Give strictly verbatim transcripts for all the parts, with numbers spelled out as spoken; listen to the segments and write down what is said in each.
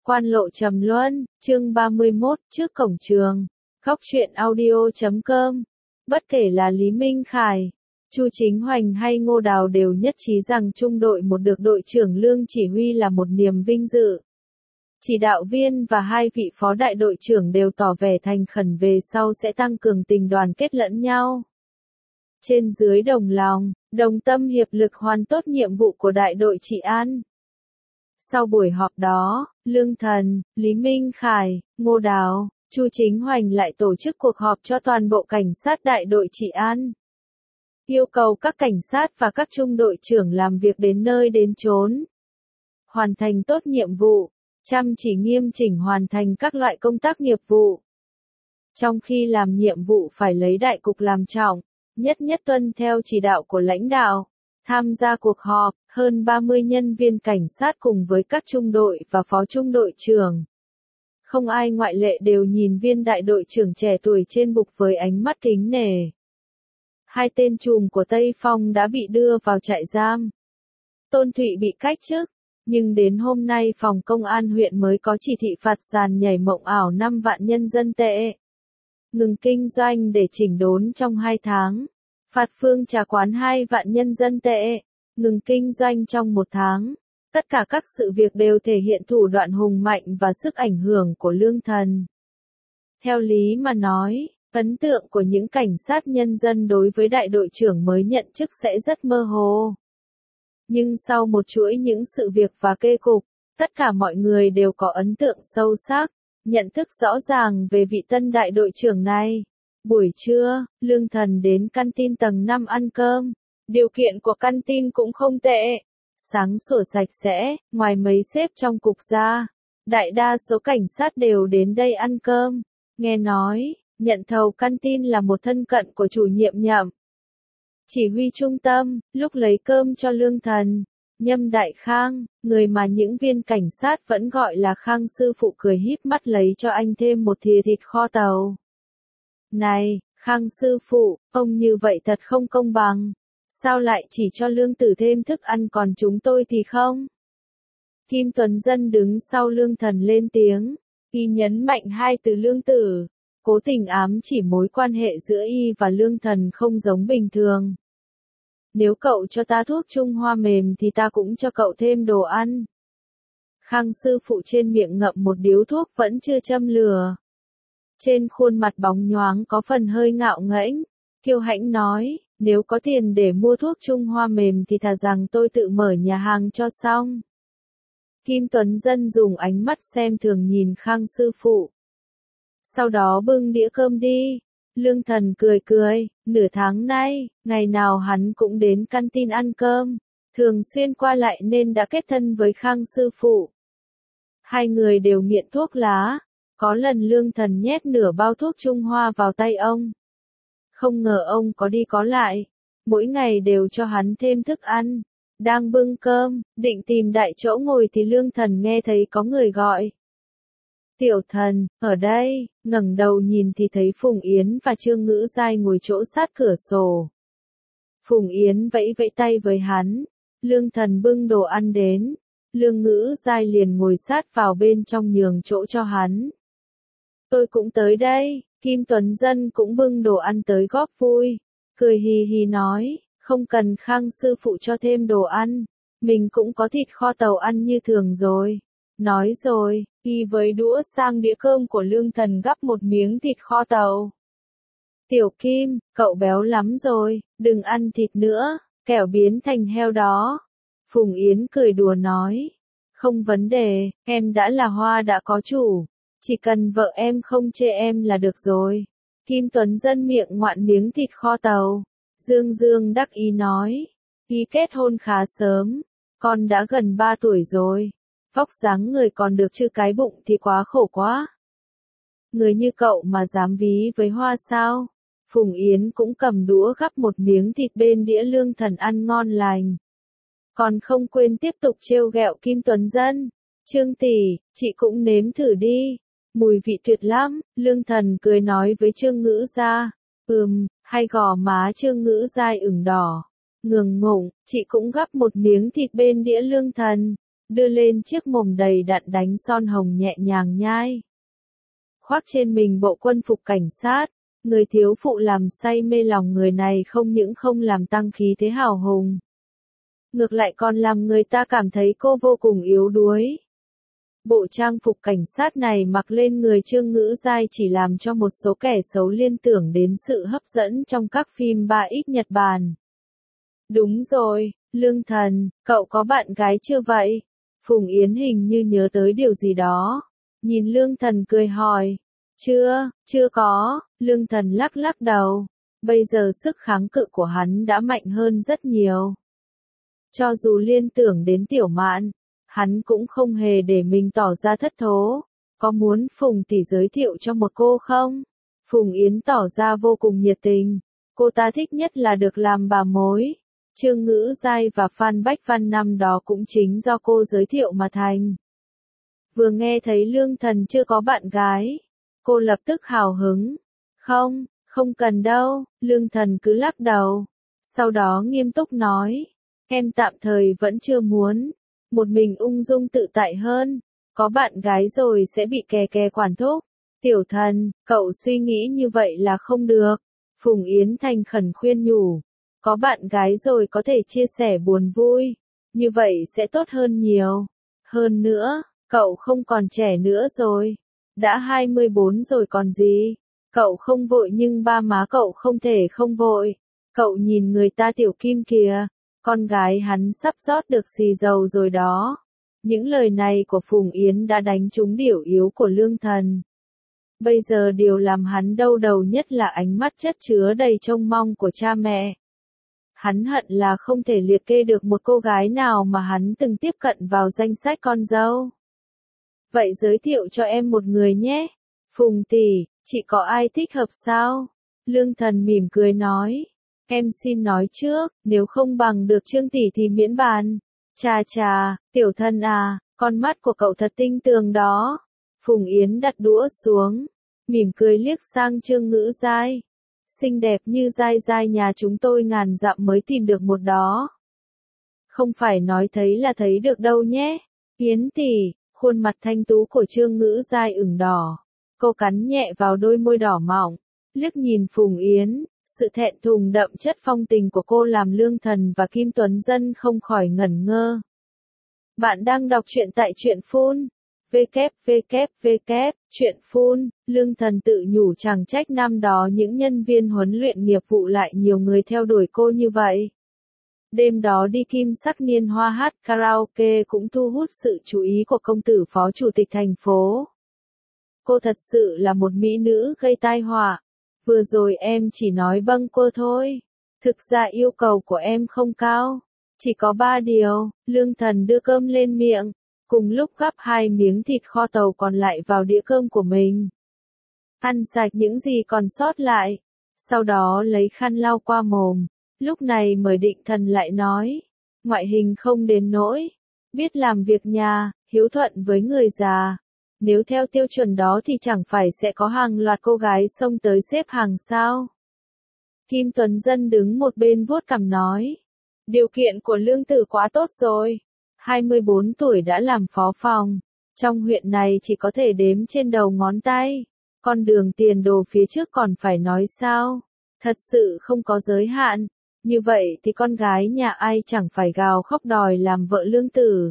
Quan lộ trầm luân, chương ba mươi mốt, trước cổng trường. Góc truyện audio chấm com. Bất kể là Lý Minh Khải, Chu Chính Hoành hay Ngô Đào đều nhất trí rằng trung đội một được đội trưởng Lương chỉ huy là một niềm vinh dự. Chỉ đạo viên và hai vị phó đại đội trưởng đều tỏ vẻ thành khẩn về sau sẽ tăng cường tình đoàn kết lẫn nhau. Trên dưới đồng lòng, đồng tâm hiệp lực hoàn tốt nhiệm vụ của đại đội trị an. Sau buổi họp đó, Lương Thần, Lý Minh Khải, Ngô Đào, Chu Chính Hoành lại tổ chức cuộc họp cho toàn bộ cảnh sát đại đội trị an. Yêu cầu các cảnh sát và các trung đội trưởng làm việc đến nơi đến chốn. Hoàn thành tốt nhiệm vụ, chăm chỉ nghiêm chỉnh hoàn thành các loại công tác nghiệp vụ. Trong khi làm nhiệm vụ phải lấy đại cục làm trọng, nhất nhất tuân theo chỉ đạo của lãnh đạo. Tham gia cuộc họp, hơn ba mươi nhân viên cảnh sát cùng với các trung đội và phó trung đội trưởng. Không ai ngoại lệ đều nhìn viên đại đội trưởng trẻ tuổi trên bục với ánh mắt kính nể. Hai tên trùm của Tây Phong đã bị đưa vào trại giam. Tôn Thụy bị cách chức, nhưng đến hôm nay phòng công an huyện mới có chỉ thị phạt sàn nhảy mộng ảo năm vạn nhân dân tệ. Ngừng kinh doanh để chỉnh đốn trong hai tháng. Phạt phương trà quán hai vạn nhân dân tệ, ngừng kinh doanh trong một tháng. Tất cả các sự việc đều thể hiện thủ đoạn hùng mạnh và sức ảnh hưởng của Lương Thần. Theo lý mà nói, ấn tượng của những cảnh sát nhân dân đối với đại đội trưởng mới nhận chức sẽ rất mơ hồ. Nhưng sau một chuỗi những sự việc và kê cục, tất cả mọi người đều có ấn tượng sâu sắc, nhận thức rõ ràng về vị tân đại đội trưởng này. Buổi trưa, Lương Thần đến căn tin tầng năm ăn cơm. Điều kiện của căn tin cũng không tệ. Sáng sủa sạch sẽ, ngoài mấy sếp trong cục ra. Đại đa số cảnh sát đều đến đây ăn cơm. Nghe nói, nhận thầu căn tin là một thân cận của chủ nhiệm Nhậm. Chỉ huy trung tâm, lúc lấy cơm cho Lương Thần, Nhâm Đại Khang, người mà những viên cảnh sát vẫn gọi là Khang sư phụ cười híp mắt lấy cho anh thêm một thìa thịt kho tàu. Này, Khang sư phụ, ông như vậy thật không công bằng. Sao lại chỉ cho Lương Tử thêm thức ăn còn chúng tôi thì không? Kim Tuấn Dân đứng sau Lương Thần lên tiếng. Y nhấn mạnh hai từ Lương Tử. Cố tình ám chỉ mối quan hệ giữa Y và Lương Thần không giống bình thường. Nếu cậu cho ta thuốc Trung Hoa mềm thì ta cũng cho cậu thêm đồ ăn. Khang sư phụ trên miệng ngậm một điếu thuốc vẫn chưa châm lửa. Trên khuôn mặt bóng nhoáng có phần hơi ngạo nghễ, kiêu hãnh nói, nếu có tiền để mua thuốc Trung Hoa mềm thì thà rằng tôi tự mở nhà hàng cho xong. Kim Tuấn Dân dùng ánh mắt xem thường nhìn Khang sư phụ. Sau đó bưng đĩa cơm đi. Lương Thần cười cười, nửa tháng nay, ngày nào hắn cũng đến căn tin ăn cơm, thường xuyên qua lại nên đã kết thân với Khang sư phụ. Hai người đều nghiện thuốc lá. Có lần Lương Thần nhét nửa bao thuốc Trung Hoa vào tay ông. Không ngờ ông có đi có lại. Mỗi ngày đều cho hắn thêm thức ăn. Đang bưng cơm, định tìm đại chỗ ngồi thì Lương Thần nghe thấy có người gọi. Tiểu Thần, ở đây, ngẩng đầu nhìn thì thấy Phùng Yến và Trương Ngữ Giai ngồi chỗ sát cửa sổ. Phùng Yến vẫy vẫy tay với hắn. Lương Thần bưng đồ ăn đến. Lương Ngữ Giai liền ngồi sát vào bên trong nhường chỗ cho hắn. Tôi cũng tới đây, Kim Tuấn Dân cũng bưng đồ ăn tới góp vui. Cười hì hì nói, không cần Khang sư phụ cho thêm đồ ăn. Mình cũng có thịt kho tàu ăn như thường rồi. Nói rồi, Y với đũa sang đĩa cơm của Lương Thần gắp một miếng thịt kho tàu. Tiểu Kim, cậu béo lắm rồi, đừng ăn thịt nữa, kẻo biến thành heo đó. Phùng Yến cười đùa nói, không vấn đề, em đã là hoa đã có chủ. Chỉ cần vợ em không chê em là được rồi. Kim Tuấn Dân miệng ngoạn miếng thịt kho tàu. Dương Dương đắc ý nói. Y kết hôn khá sớm. Con đã gần ba tuổi rồi. Vóc dáng người còn được chứ cái bụng thì quá khổ quá. Người như cậu mà dám ví với hoa sao? Phùng Yến cũng cầm đũa gắp một miếng thịt bên đĩa Lương Thần ăn ngon lành. Còn không quên tiếp tục trêu ghẹo Kim Tuấn Dân. Trương tỷ, chị cũng nếm thử đi. Mùi vị tuyệt lắm, Lương Thần cười nói với Trương Ngữ Gia. Ừm, hay gò má Trương Ngữ Giai ửng đỏ. Ngường ngụng, chị cũng gắp một miếng thịt bên đĩa Lương Thần. đưa lên chiếc mồm đầy đặn đánh son hồng nhẹ nhàng nhai. Khoác trên mình bộ quân phục cảnh sát, người thiếu phụ làm say mê lòng người này không những không làm tăng khí thế hào hùng, ngược lại còn làm người ta cảm thấy cô vô cùng yếu đuối. Bộ trang phục cảnh sát này mặc lên người Trương Ngữ Giai chỉ làm cho một số kẻ xấu liên tưởng đến sự hấp dẫn trong các phim ba ích Nhật Bản. Đúng rồi, Lương Thần, cậu có bạn gái chưa vậy? Phùng Yến hình như nhớ tới điều gì đó. Nhìn Lương Thần cười hỏi. Chưa, chưa có, Lương Thần lắc lắc đầu. Bây giờ sức kháng cự của hắn đã mạnh hơn rất nhiều. Cho dù liên tưởng đến Tiểu Mạn, hắn cũng không hề để mình tỏ ra thất thố. Có muốn Phùng tỷ giới thiệu cho một cô không? Phùng Yến tỏ ra vô cùng nhiệt tình. Cô ta thích nhất là được làm bà mối. Trương Ngữ Giai và Phan Bách Văn năm đó cũng chính do cô giới thiệu mà thành. Vừa nghe thấy Lương Thần chưa có bạn gái, cô lập tức hào hứng. Không, không cần đâu, Lương Thần cứ lắc đầu. Sau đó nghiêm túc nói, em tạm thời vẫn chưa muốn, một mình ung dung tự tại hơn, có bạn gái rồi sẽ bị kè kè quản thúc. Tiểu Thần, cậu suy nghĩ như vậy là không được. Phùng Yến thành khẩn khuyên nhủ, có bạn gái rồi có thể chia sẻ buồn vui, như vậy sẽ tốt hơn nhiều. Hơn nữa, cậu không còn trẻ nữa rồi, đã hai mươi bốn rồi còn gì. Cậu không vội nhưng ba má cậu không thể không vội. Cậu nhìn người ta Tiểu Kim kìa, con gái hắn sắp rót được xì dầu rồi đó. Những lời này của Phùng Yến đã đánh trúng điểm yếu của Lương Thần. Bây giờ điều làm hắn đau đầu nhất là ánh mắt chất chứa đầy trông mong của cha mẹ. Hắn hận là không thể liệt kê được một cô gái nào mà hắn từng tiếp cận vào danh sách con dâu. Vậy giới thiệu cho em một người nhé. Phùng tỷ, chị có ai thích hợp sao? Lương Thần mỉm cười nói. Em xin nói trước, nếu không bằng được Trương tỷ thì miễn bàn. Chà chà, Tiểu Thần à, con mắt của cậu thật tinh tường đó. Phùng Yến đặt đũa xuống, mỉm cười liếc sang Trương Ngữ Giai. Xinh đẹp như Giai Giai nhà chúng tôi ngàn dặm mới tìm được một đó. Không phải nói thấy là thấy được đâu nhé. Yến tỷ, khuôn mặt thanh tú của Trương Ngữ Giai ửng đỏ. Cô cắn nhẹ vào đôi môi đỏ mọng, liếc nhìn Phùng Yến, sự thẹn thùng đậm chất phong tình của cô làm Lương Thần và Kim Tuấn Dân không khỏi ngẩn ngơ. Bạn đang đọc truyện tại truyện phun. www, truyện phun, Lương Thần tự nhủ chẳng trách năm đó những nhân viên huấn luyện nghiệp vụ lại nhiều người theo đuổi cô như vậy. Đêm đó đi Kim Sắc Niên Hoa hát karaoke cũng thu hút sự chú ý của công tử phó chủ tịch thành phố. Cô thật sự là một mỹ nữ gây tai họa. Vừa rồi em chỉ nói bâng quơ thôi. Thực ra yêu cầu của em không cao. Chỉ có ba điều. Lương Thần đưa cơm lên miệng, cùng lúc gắp hai miếng thịt kho tàu còn lại vào đĩa cơm của mình. Ăn sạch những gì còn sót lại. Sau đó lấy khăn lau qua mồm. Lúc này Mời Định Thần lại nói. Ngoại hình không đến nỗi. Biết làm việc nhà, hiếu thuận với người già. Nếu theo tiêu chuẩn đó thì chẳng phải sẽ có hàng loạt cô gái xông tới xếp hàng sao? Kim Tuấn Dân đứng một bên vuốt cằm nói. Điều kiện của Lương Tử quá tốt rồi. hai mươi bốn tuổi đã làm phó phòng. Trong huyện này chỉ có thể đếm trên đầu ngón tay. Con đường tiền đồ phía trước còn phải nói sao? Thật sự không có giới hạn. Như vậy thì con gái nhà ai chẳng phải gào khóc đòi làm vợ Lương Tử.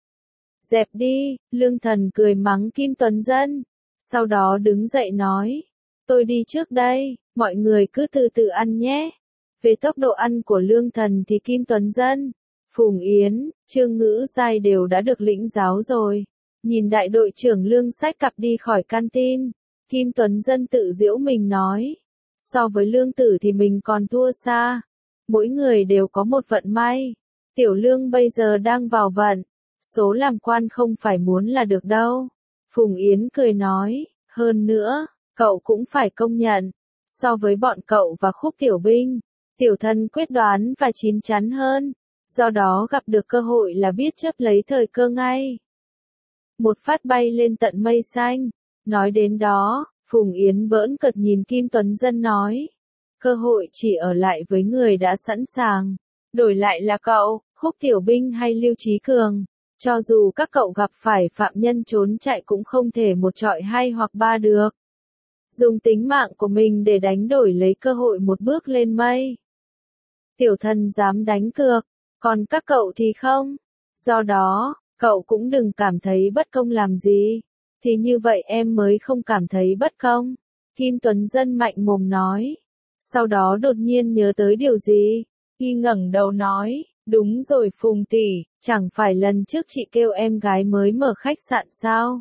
Dẹp đi, Lương Thần cười mắng Kim Tuấn Dân. Sau đó đứng dậy nói. Tôi đi trước đây, mọi người cứ từ từ ăn nhé. Về tốc độ ăn của Lương Thần thì Kim Tuấn Dân, Phùng Yến, Trương Ngữ Giai đều đã được lĩnh giáo rồi. Nhìn đại đội trưởng Lương xách cặp đi khỏi canteen, Kim Tuấn Dân tự giễu mình nói. So với Lương Tử thì mình còn thua xa. Mỗi người đều có một vận may. Tiểu Lương bây giờ đang vào vận. Số làm quan không phải muốn là được đâu. Phùng Yến cười nói, hơn nữa, cậu cũng phải công nhận. So với bọn cậu và Khúc Tiểu Binh, Tiểu Thần quyết đoán và chín chắn hơn. Do đó gặp được cơ hội là biết chấp lấy thời cơ ngay. Một phát bay lên tận mây xanh. Nói đến đó, Phùng Yến bỡn cợt nhìn Kim Tuấn Dân nói. Cơ hội chỉ ở lại với người đã sẵn sàng. Đổi lại là cậu, Khúc Tiểu Binh hay Lưu Trí Cường. Cho dù các cậu gặp phải phạm nhân trốn chạy cũng không thể một trọi hai hoặc ba được. Dùng tính mạng của mình để đánh đổi lấy cơ hội một bước lên mây. Tiểu thần dám đánh cược, còn các cậu thì không. Do đó, cậu cũng đừng cảm thấy bất công làm gì. Thì như vậy em mới không cảm thấy bất công. Kim Tuấn Dân mạnh mồm nói. Sau đó đột nhiên nhớ tới điều gì. Y ngẩng đầu nói, đúng rồi Phùng tỷ, chẳng phải lần trước chị kêu em gái mới mở khách sạn sao?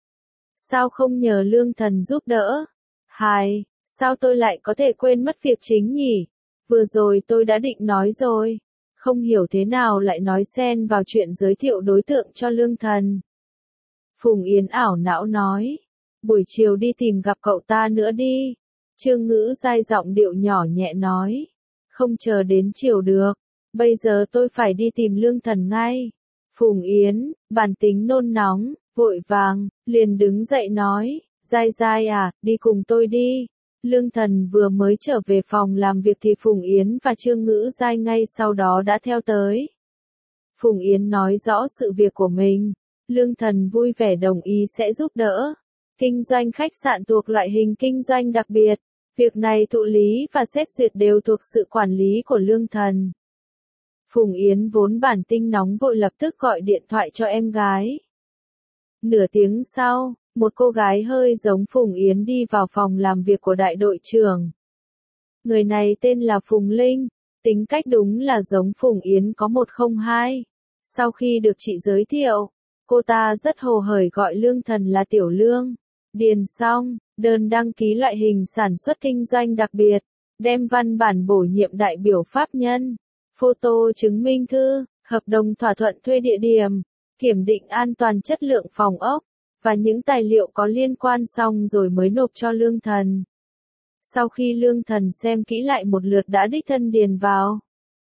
Sao không nhờ Lương Thần giúp đỡ? Hai, sao tôi lại có thể quên mất việc chính nhỉ? Vừa rồi tôi đã định nói rồi. Không hiểu thế nào lại nói xen vào chuyện giới thiệu đối tượng cho Lương Thần. Phùng Yến ảo não nói. Buổi chiều đi tìm gặp cậu ta nữa đi. Trương Ngữ dai giọng điệu nhỏ nhẹ nói. Không chờ đến chiều được. Bây giờ tôi phải đi tìm Lương Thần ngay. Phùng Yến, bản tính nôn nóng, vội vàng, liền đứng dậy nói. Dai dai à, đi cùng tôi đi. Lương Thần vừa mới trở về phòng làm việc thì Phùng Yến và Trương Ngữ dai ngay sau đó đã theo tới. Phùng Yến nói rõ sự việc của mình. Lương Thần vui vẻ đồng ý sẽ giúp đỡ. Kinh doanh khách sạn thuộc loại hình kinh doanh đặc biệt. Việc này thụ lý và xét duyệt đều thuộc sự quản lý của Lương Thần. Phùng Yến vốn bản tinh nóng vội lập tức gọi điện thoại cho em gái. Nửa tiếng sau, một cô gái hơi giống Phùng Yến đi vào phòng làm việc của đại đội trưởng. Người này tên là Phùng Linh, tính cách đúng là giống Phùng Yến có một không hai. Sau khi được chị giới thiệu, cô ta rất hồ hởi gọi Lương Thần là Tiểu Lương. Điền xong, đơn đăng ký loại hình sản xuất kinh doanh đặc biệt, đem văn bản bổ nhiệm đại biểu pháp nhân, photo chứng minh thư, hợp đồng thỏa thuận thuê địa điểm, kiểm định an toàn chất lượng phòng ốc, và những tài liệu có liên quan xong rồi mới nộp cho Lương Thần. Sau khi Lương Thần xem kỹ lại một lượt đã đích thân điền vào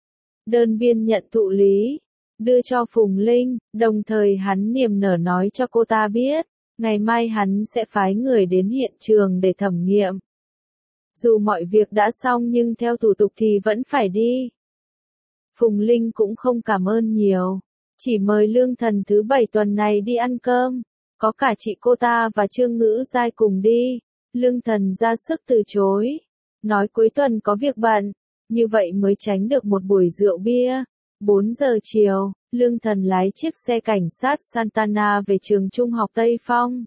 đơn biên nhận thụ lý, đưa cho Phùng Linh, đồng thời hắn niềm nở nói cho cô ta biết, ngày mai hắn sẽ phái người đến hiện trường để thẩm nghiệm. Dù mọi việc đã xong nhưng theo thủ tục thì vẫn phải đi. Phùng Linh cũng không cảm ơn nhiều, chỉ mời Lương Thần thứ bảy tuần này đi ăn cơm, có cả chị cô ta và Trương Ngữ dai cùng đi. Lương Thần ra sức từ chối, nói cuối tuần có việc bận, như vậy mới tránh được một buổi rượu bia. bốn giờ chiều, Lương Thần lái chiếc xe cảnh sát Santana về trường trung học Tây Phong.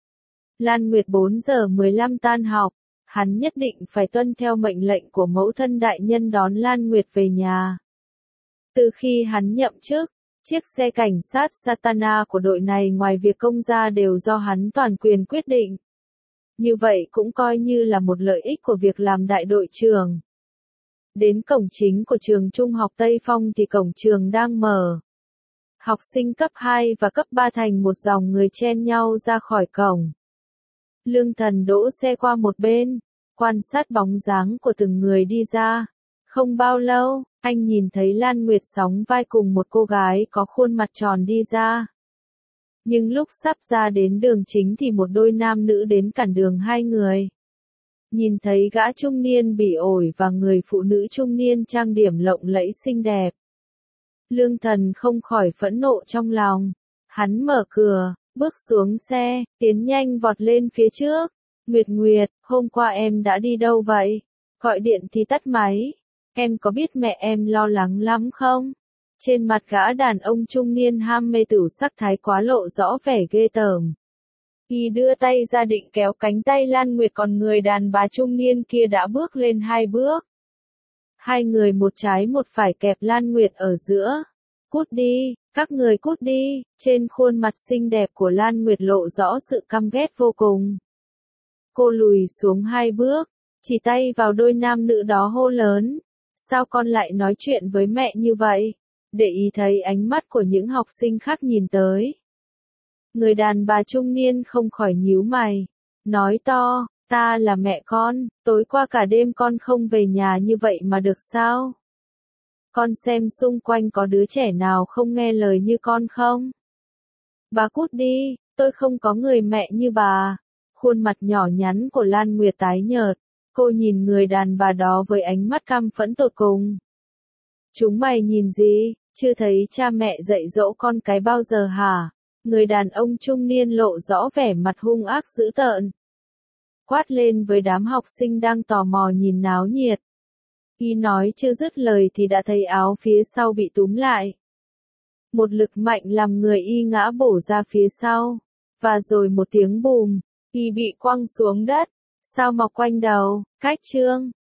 Lan Nguyệt bốn giờ mười lăm tan học, hắn nhất định phải tuân theo mệnh lệnh của mẫu thân đại nhân đón Lan Nguyệt về nhà. Từ khi hắn nhậm chức, chiếc xe cảnh sát Santana của đội này ngoài việc công ra đều do hắn toàn quyền quyết định. Như vậy cũng coi như là một lợi ích của việc làm đại đội trưởng. Đến cổng chính của trường trung học Tây Phong thì cổng trường đang mở. Học sinh cấp hai và cấp ba thành một dòng người chen nhau ra khỏi cổng. Lương Thần đỗ xe qua một bên, quan sát bóng dáng của từng người đi ra. Không bao lâu, anh nhìn thấy Lan Nguyệt sóng vai cùng một cô gái có khuôn mặt tròn đi ra. Nhưng lúc sắp ra đến đường chính thì một đôi nam nữ đến cản đường hai người. Nhìn thấy gã trung niên bỉ ổi và người phụ nữ trung niên trang điểm lộng lẫy xinh đẹp. Lương Thần không khỏi phẫn nộ trong lòng. Hắn mở cửa, bước xuống xe, tiến nhanh vọt lên phía trước. Nguyệt Nguyệt, hôm qua em đã đi đâu vậy? Gọi điện thì tắt máy. Em có biết mẹ em lo lắng lắm không? Trên mặt gã đàn ông trung niên ham mê tửu sắc thái quá lộ rõ vẻ ghê tởm. Y đưa tay ra định kéo cánh tay Lan Nguyệt còn người đàn bà trung niên kia đã bước lên hai bước. Hai người một trái một phải kẹp Lan Nguyệt ở giữa. Cút đi, các người cút đi, trên khuôn mặt xinh đẹp của Lan Nguyệt lộ rõ sự căm ghét vô cùng. Cô lùi xuống hai bước, chỉ tay vào đôi nam nữ đó hô lớn. Sao con lại nói chuyện với mẹ như vậy? Để ý thấy ánh mắt của những học sinh khác nhìn tới. Người đàn bà trung niên không khỏi nhíu mày, nói to, ta là mẹ con, tối qua cả đêm con không về nhà như vậy mà được sao? Con xem xung quanh có đứa trẻ nào không nghe lời như con không? Bà cút đi, tôi không có người mẹ như bà. Khuôn mặt nhỏ nhắn của Lan Nguyệt tái nhợt, cô nhìn người đàn bà đó với ánh mắt căm phẫn tột cùng. Chúng mày nhìn gì? Chưa thấy cha mẹ dạy dỗ con cái bao giờ hả? Người đàn ông trung niên lộ rõ vẻ mặt hung ác dữ tợn. Quát lên với đám học sinh đang tò mò nhìn náo nhiệt. Y nói chưa dứt lời thì đã thấy áo phía sau bị túm lại. Một lực mạnh làm người Y ngã bổ ra phía sau. Và rồi một tiếng bùm, Y bị quăng xuống đất. Sao mọc quanh đầu, cách chương.